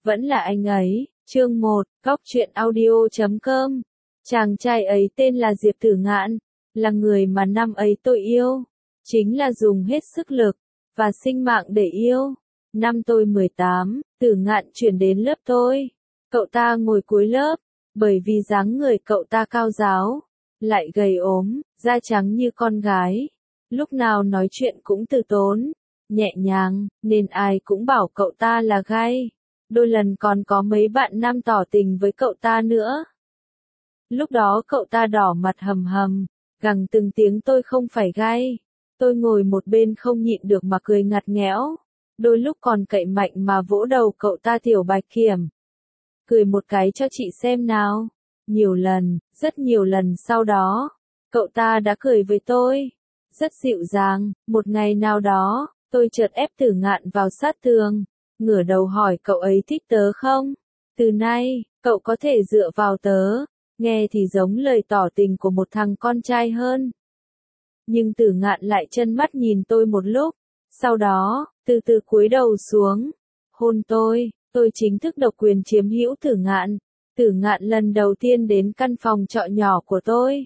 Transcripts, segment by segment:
Vẫn là anh ấy. Chương 1, Cóc truyện audio.com. Chàng trai ấy tên là Diệp Tử Ngạn, là người mà năm ấy tôi yêu. Chính là dùng hết sức lực và sinh mạng để yêu. Năm tôi 18, Tử Ngạn chuyển đến lớp tôi. Cậu ta ngồi cuối lớp, bởi vì dáng người cậu ta cao ráo, lại gầy ốm, da trắng như con gái. Lúc nào nói chuyện cũng từ tốn, nhẹ nhàng, nên ai cũng bảo cậu ta là gay. Đôi lần còn có mấy bạn nam tỏ tình với cậu ta nữa. Lúc đó cậu ta đỏ mặt hầm hầm, gằn từng tiếng tôi không phải gay. Tôi ngồi một bên không nhịn được mà cười ngặt nghẽo. Đôi lúc còn cậy mạnh mà vỗ đầu cậu ta Tiểu Bạch Kiểm. Cười một cái cho chị xem nào. Nhiều lần, rất nhiều lần sau đó, cậu ta đã cười với tôi. Rất dịu dàng, một ngày nào đó, tôi chợt ép Tử Ngạn vào sát tường, ngửa đầu hỏi cậu ấy thích tớ không? Từ nay, cậu có thể dựa vào tớ. Nghe thì giống lời tỏ tình của một thằng con trai hơn. Nhưng Tử Ngạn lại trân mắt nhìn tôi một lúc, sau đó, từ từ cúi đầu xuống, hôn tôi chính thức độc quyền chiếm hữu Tử Ngạn. Tử Ngạn lần đầu tiên đến căn phòng trọ nhỏ của tôi.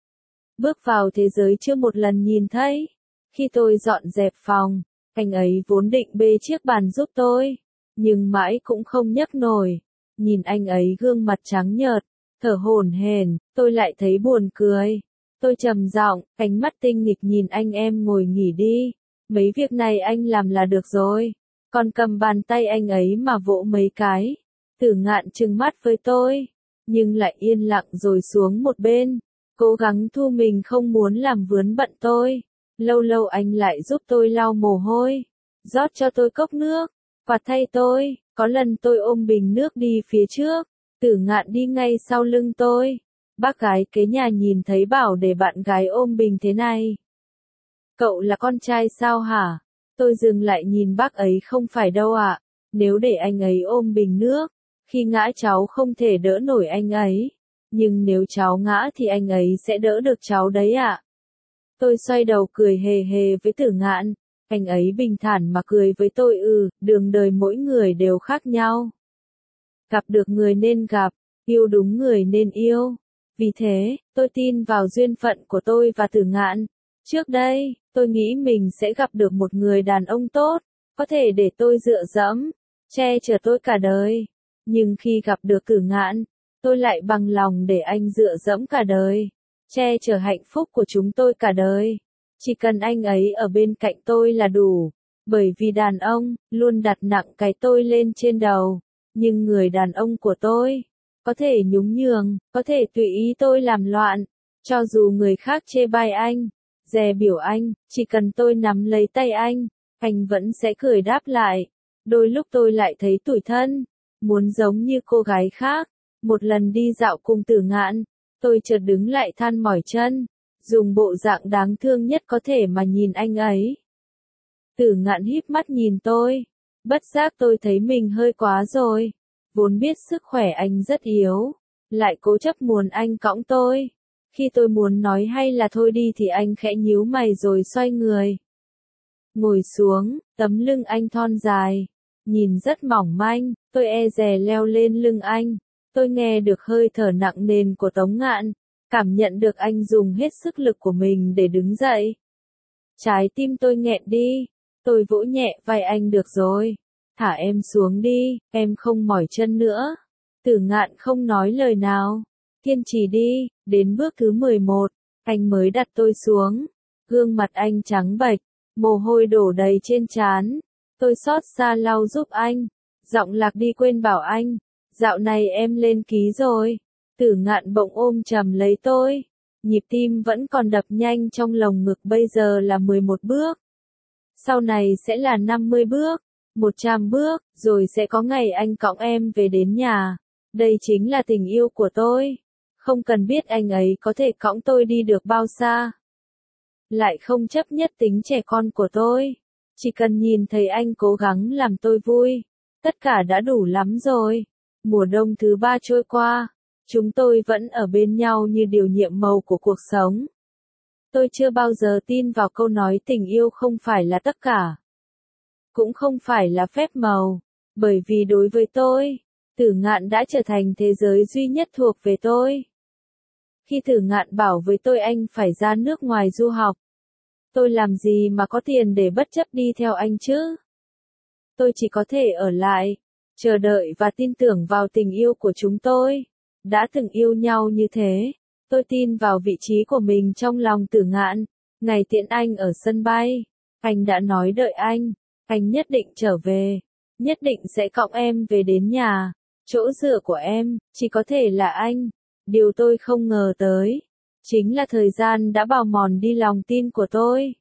Bước vào thế giới chưa một lần nhìn thấy. Khi tôi dọn dẹp phòng, anh ấy vốn định bê chiếc bàn giúp tôi, nhưng mãi cũng không nhấc nổi. Nhìn anh ấy gương mặt trắng nhợt, thở hổn hển, tôi lại thấy buồn cười. Tôi trầm giọng, ánh mắt tinh nghịch nhìn anh em ngồi nghỉ đi. Mấy việc này anh làm là được rồi. Còn cầm bàn tay anh ấy mà vỗ mấy cái. Tử Ngạn trừng mắt với tôi, nhưng lại yên lặng rồi xuống một bên. Cố gắng thu mình không muốn làm vướng bận tôi. Lâu lâu anh lại giúp tôi lau mồ hôi, rót cho tôi cốc nước, quạt thay tôi. Có lần tôi ôm bình nước đi phía trước, Tử Ngạn đi ngay sau lưng tôi. Bác gái kế nhà nhìn thấy bảo để bạn gái ôm bình thế này. Cậu là con trai sao hả? Tôi dừng lại nhìn bác ấy, không phải đâu ạ. Nếu để anh ấy ôm bình nước, khi ngã cháu không thể đỡ nổi anh ấy. Nhưng nếu cháu ngã thì anh ấy sẽ đỡ được cháu đấy ạ. Tôi xoay đầu cười hề hề với Tử Ngạn. Anh ấy bình thản mà cười với tôi. Đường đời mỗi người đều khác nhau. Gặp được người nên gặp, yêu đúng người nên yêu. Vì thế, tôi tin vào duyên phận của tôi và Tử Ngạn. Trước đây, tôi nghĩ mình sẽ gặp được một người đàn ông tốt, có thể để tôi dựa dẫm, che chở tôi cả đời. Nhưng khi gặp được Tử Ngạn, tôi lại bằng lòng để anh dựa dẫm cả đời, che chở hạnh phúc của chúng tôi cả đời. Chỉ cần anh ấy ở bên cạnh tôi là đủ. Bởi vì đàn ông luôn đặt nặng cái tôi lên trên đầu. Nhưng người đàn ông của tôi có thể nhún nhường, có thể tùy ý tôi làm loạn. Cho dù người khác chê bai anh, dè biểu anh, chỉ cần tôi nắm lấy tay anh vẫn sẽ cười đáp lại. Đôi lúc tôi lại thấy tủi thân, muốn giống như cô gái khác. Một lần đi dạo cùng Tử Ngạn, tôi chợt đứng lại than mỏi chân, dùng bộ dạng đáng thương nhất có thể mà nhìn anh ấy. Tử Ngạn híp mắt nhìn tôi, bất giác tôi thấy mình hơi quá rồi. Vốn biết sức khỏe anh rất yếu, lại cố chấp muốn anh cõng tôi. Khi tôi muốn nói hay là thôi đi thì anh khẽ nhíu mày rồi xoay người. Ngồi xuống, tấm lưng anh thon dài, nhìn rất mỏng manh, tôi e dè leo lên lưng anh. Tôi nghe được hơi thở nặng nề của Tống Ngạn, cảm nhận được anh dùng hết sức lực của mình để đứng dậy. Trái tim tôi nghẹn đi, tôi vỗ nhẹ vai anh. Được rồi, thả em xuống đi, em không mỏi chân nữa. Tử Ngạn không nói lời nào, kiên trì đi. Đến bước thứ 11, anh mới đặt tôi xuống. Gương mặt anh trắng bệch, mồ hôi đổ đầy trên trán. Tôi xót xa lau giúp anh, giọng lạc đi quên bảo anh, dạo này em lên ký rồi. Tử Ngạn bỗng ôm chầm lấy tôi, nhịp tim vẫn còn đập nhanh trong lồng ngực. Bây giờ là 11 bước, sau này sẽ là 50 bước, 100 bước, rồi sẽ có ngày anh cõng em về đến nhà. Đây chính là tình yêu của tôi. Không cần biết anh ấy có thể cõng tôi đi được bao xa, lại không chấp nhất tính trẻ con của tôi. Chỉ cần nhìn thấy anh cố gắng làm tôi vui, tất cả đã đủ lắm rồi. Mùa đông thứ 3 trôi qua, chúng tôi vẫn ở bên nhau như điều nhiệm màu của cuộc sống. Tôi chưa bao giờ tin vào câu nói tình yêu không phải là tất cả, cũng không phải là phép màu. Bởi vì đối với tôi, Tử Ngạn đã trở thành thế giới duy nhất thuộc về tôi. Khi Tử Ngạn bảo với tôi anh phải ra nước ngoài du học, tôi làm gì mà có tiền để bất chấp đi theo anh chứ? Tôi chỉ có thể ở lại, chờ đợi và tin tưởng vào tình yêu của chúng tôi. Đã từng yêu nhau như thế, tôi tin vào vị trí của mình trong lòng Tử Ngạn. Ngày tiễn anh ở sân bay, anh đã nói đợi anh nhất định trở về, nhất định sẽ cõng em về đến nhà. Chỗ dựa của em, chỉ có thể là anh. Điều tôi không ngờ tới, chính là thời gian đã bào mòn đi lòng tin của tôi.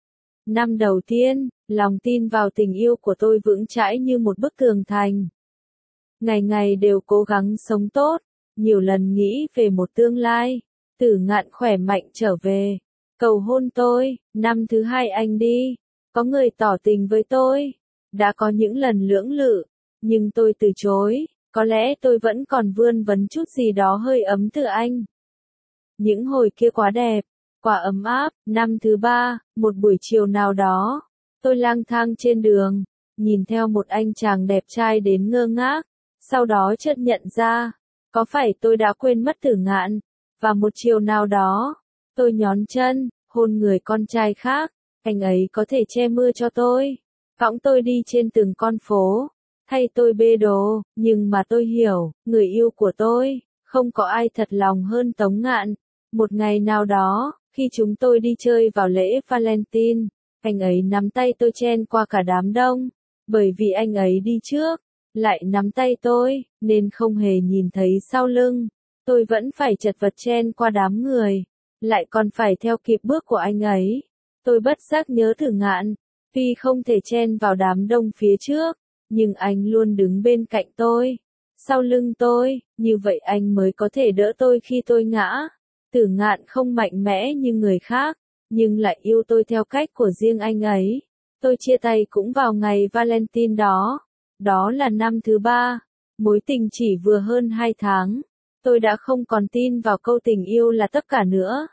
Năm đầu tiên, lòng tin vào tình yêu của tôi vững chãi như một bức tường thành. Ngày ngày đều cố gắng sống tốt, nhiều lần nghĩ về một tương lai. Tử Ngạn khỏe mạnh trở về, cầu hôn tôi. Năm thứ hai anh đi, có người tỏ tình với tôi. Đã có những lần lưỡng lự, nhưng tôi từ chối. Có lẽ tôi vẫn còn vươn vấn chút gì đó hơi ấm từ anh. Những hồi kia quá đẹp, quá ấm áp. Năm thứ ba, một buổi chiều nào đó, tôi lang thang trên đường, nhìn theo một anh chàng đẹp trai đến ngơ ngác. Sau đó chợt nhận ra, có phải tôi đã quên mất Tử Ngạn? Và một chiều nào đó, tôi nhón chân, hôn người con trai khác. Anh ấy có thể che mưa cho tôi, cõng tôi đi trên từng con phố, thay tôi bê đồ, nhưng mà tôi hiểu, người yêu của tôi, không có ai thật lòng hơn Tống Ngạn. Một ngày nào đó, khi chúng tôi đi chơi vào lễ Valentine, anh ấy nắm tay tôi chen qua cả đám đông, bởi vì anh ấy đi trước, lại nắm tay tôi, nên không hề nhìn thấy sau lưng. Tôi vẫn phải chật vật chen qua đám người, lại còn phải theo kịp bước của anh ấy. Tôi bất giác nhớ Tử Ngạn, tuy không thể chen vào đám đông phía trước, nhưng anh luôn đứng bên cạnh tôi, sau lưng tôi, như vậy anh mới có thể đỡ tôi khi tôi ngã. Tử Ngạn không mạnh mẽ như người khác, nhưng lại yêu tôi theo cách của riêng anh ấy. Tôi chia tay cũng vào ngày Valentine đó. Đó là năm thứ ba, mối tình chỉ vừa hơn 2 tháng. Tôi đã không còn tin vào câu tình yêu là tất cả nữa.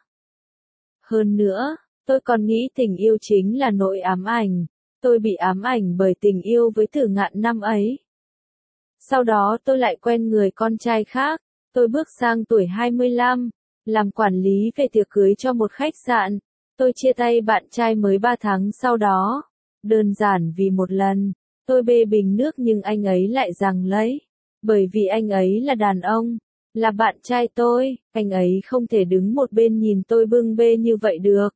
Hơn nữa, tôi còn nghĩ tình yêu chính là nỗi ám ảnh. Tôi bị ám ảnh bởi tình yêu với Tử Ngạn năm ấy. Sau đó tôi lại quen người con trai khác. Tôi bước sang tuổi 25, làm quản lý về tiệc cưới cho một khách sạn. Tôi chia tay bạn trai mới 3 tháng sau đó. Đơn giản vì một lần, tôi bê bình nước nhưng anh ấy lại giằng lấy. Bởi vì anh ấy là đàn ông, là bạn trai tôi, anh ấy không thể đứng một bên nhìn tôi bưng bê như vậy được.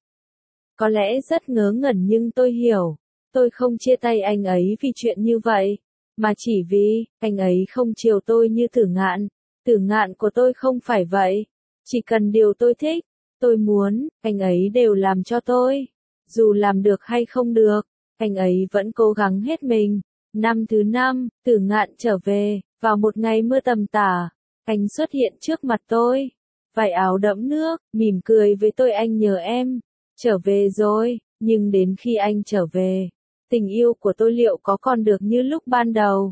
Có lẽ rất ngớ ngẩn nhưng tôi hiểu. Tôi không chia tay anh ấy vì chuyện như vậy, mà chỉ vì, anh ấy không chiều tôi như Tử Ngạn. Tử Ngạn của tôi không phải vậy. Chỉ cần điều tôi thích, tôi muốn, anh ấy đều làm cho tôi. Dù làm được hay không được, anh ấy vẫn cố gắng hết mình. Năm thứ năm, Tử Ngạn trở về, vào một ngày mưa tầm tã, anh xuất hiện trước mặt tôi. Vải áo đẫm nước, mỉm cười với tôi anh nhờ em. Trở về rồi, nhưng đến khi anh trở về, tình yêu của tôi liệu có còn được như lúc ban đầu?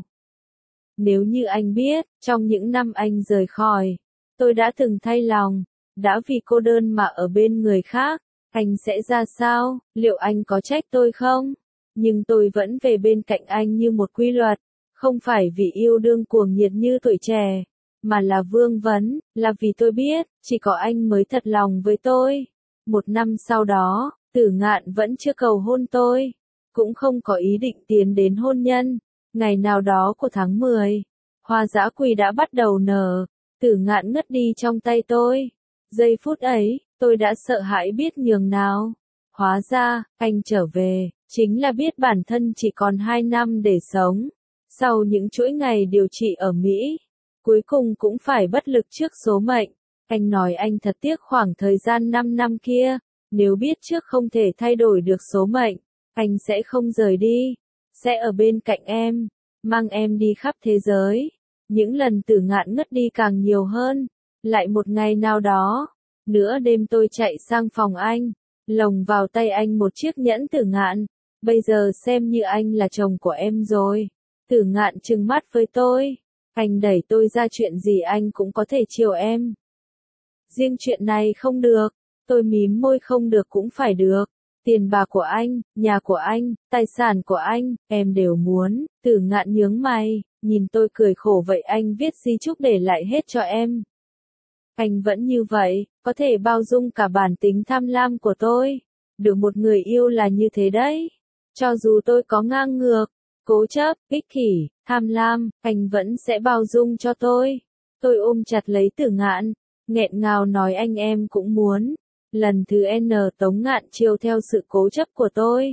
Nếu như anh biết, trong những năm anh rời khỏi, tôi đã từng thay lòng, đã vì cô đơn mà ở bên người khác, anh sẽ ra sao? Liệu anh có trách tôi không? Nhưng tôi vẫn về bên cạnh anh như một quy luật, không phải vì yêu đương cuồng nhiệt như tuổi trẻ, mà là vương vấn, là vì tôi biết, chỉ có anh mới thật lòng với tôi. Một năm sau đó, Tử Ngạn vẫn chưa cầu hôn tôi, cũng không có ý định tiến đến hôn nhân. Ngày nào đó của tháng 10, hoa dã quỳ đã bắt đầu nở, Tử Ngạn ngất đi trong tay tôi. Giây phút ấy, tôi đã sợ hãi biết nhường nào. Hóa ra, anh trở về, chính là biết bản thân chỉ còn 2 năm để sống. Sau những chuỗi ngày điều trị ở Mỹ, cuối cùng cũng phải bất lực trước số mệnh. Anh nói anh thật tiếc khoảng thời gian 5 năm kia, nếu biết trước không thể thay đổi được số mệnh, anh sẽ không rời đi, sẽ ở bên cạnh em, mang em đi khắp thế giới. Những lần Tử Ngạn ngất đi càng nhiều hơn. Lại một ngày nào đó, nửa đêm tôi chạy sang phòng anh, lồng vào tay anh một chiếc nhẫn Tử Ngạn. Bây giờ xem như anh là chồng của em rồi. Tử Ngạn trừng mắt với tôi. Anh đẩy tôi ra, chuyện gì anh cũng có thể chiều em. Riêng chuyện này không được. Tôi mím môi, không được cũng phải được. Tiền bạc của anh, nhà của anh, tài sản của anh, em đều muốn. Tử Ngạn nhướng mày, nhìn tôi cười khổ, vậy anh viết di chúc để lại hết cho em. Anh vẫn như vậy, có thể bao dung cả bản tính tham lam của tôi. Được một người yêu là như thế đấy. Cho dù tôi có ngang ngược, cố chấp, ích kỷ, tham lam, anh vẫn sẽ bao dung cho tôi. Tôi ôm chặt lấy Tử Ngạn, nghẹn ngào nói anh em cũng muốn. Lần thứ N Tống Ngạn chiều theo sự cố chấp của tôi.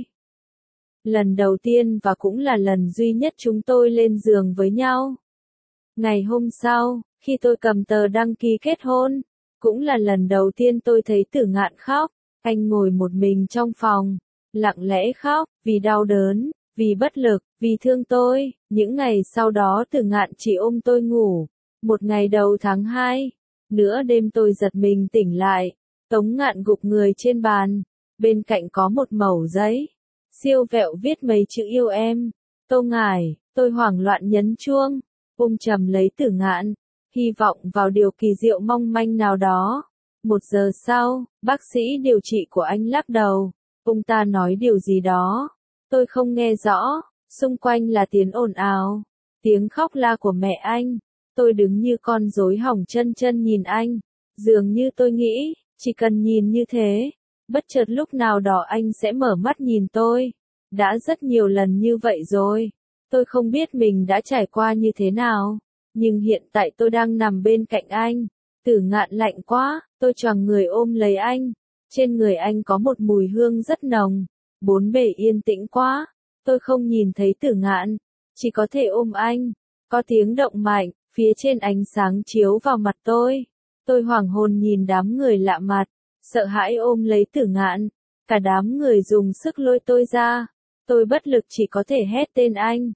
Lần đầu tiên và cũng là lần duy nhất chúng tôi lên giường với nhau. Ngày hôm sau, khi tôi cầm tờ đăng ký kết hôn, cũng là lần đầu tiên tôi thấy Tử Ngạn khóc. Anh ngồi một mình trong phòng, lặng lẽ khóc, vì đau đớn, vì bất lực, vì thương tôi. Những ngày sau đó Tử Ngạn chỉ ôm tôi ngủ. Một ngày đầu tháng 2, nửa đêm tôi giật mình tỉnh lại. Tống Ngạn gục người trên bàn, bên cạnh có một mẩu giấy. Siêu vẹo viết mấy chữ yêu em. Tô Ngải, tôi hoảng loạn nhấn chuông, ôm chầm lấy Tử Ngạn, hy vọng vào điều kỳ diệu mong manh nào đó. 1 giờ sau, bác sĩ điều trị của anh lắc đầu. Ông ta nói điều gì đó. Tôi không nghe rõ, xung quanh là tiếng ồn ào, tiếng khóc la của mẹ anh. Tôi đứng như con rối hỏng chân chân nhìn anh. Dường như tôi nghĩ, chỉ cần nhìn như thế, bất chợt lúc nào đó anh sẽ mở mắt nhìn tôi. Đã rất nhiều lần như vậy rồi. Tôi không biết mình đã trải qua như thế nào. Nhưng hiện tại tôi đang nằm bên cạnh anh. Tử Ngạn lạnh quá, tôi choàng người ôm lấy anh. Trên người anh có một mùi hương rất nồng. Bốn bề yên tĩnh quá. Tôi không nhìn thấy Tử Ngạn, chỉ có thể ôm anh. Có tiếng động mạnh, phía trên ánh sáng chiếu vào mặt tôi. Tôi hoảng hồn nhìn đám người lạ mặt, sợ hãi ôm lấy Tử Ngạn. Cả đám người dùng sức lôi tôi ra. Tôi bất lực chỉ có thể hét tên anh.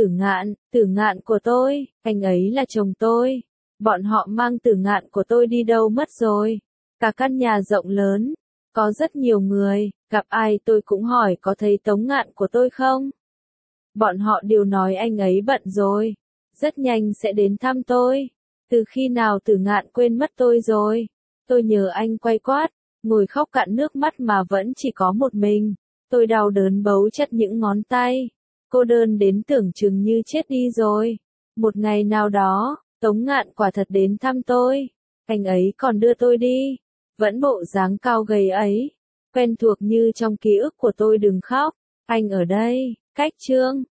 Tử Ngạn của tôi, anh ấy là chồng tôi. Bọn họ mang Tử Ngạn của tôi đi đâu mất rồi. Cả căn nhà rộng lớn, có rất nhiều người, gặp ai tôi cũng hỏi có thấy Tống Ngạn của tôi không. Bọn họ đều nói anh ấy bận rồi, rất nhanh sẽ đến thăm tôi. Từ khi nào Tử Ngạn quên mất tôi rồi? Tôi nhờ anh quay quát, ngồi khóc cạn nước mắt mà vẫn chỉ có một mình. Tôi đau đớn bấu chặt những ngón tay. Cô đơn đến tưởng chừng như chết đi rồi. Một ngày nào đó, Tống Ngạn quả thật đến thăm tôi. Anh ấy còn đưa tôi đi. Vẫn bộ dáng cao gầy ấy. Quen thuộc như trong ký ức của tôi. Đừng khóc. Anh ở đây. Cách chương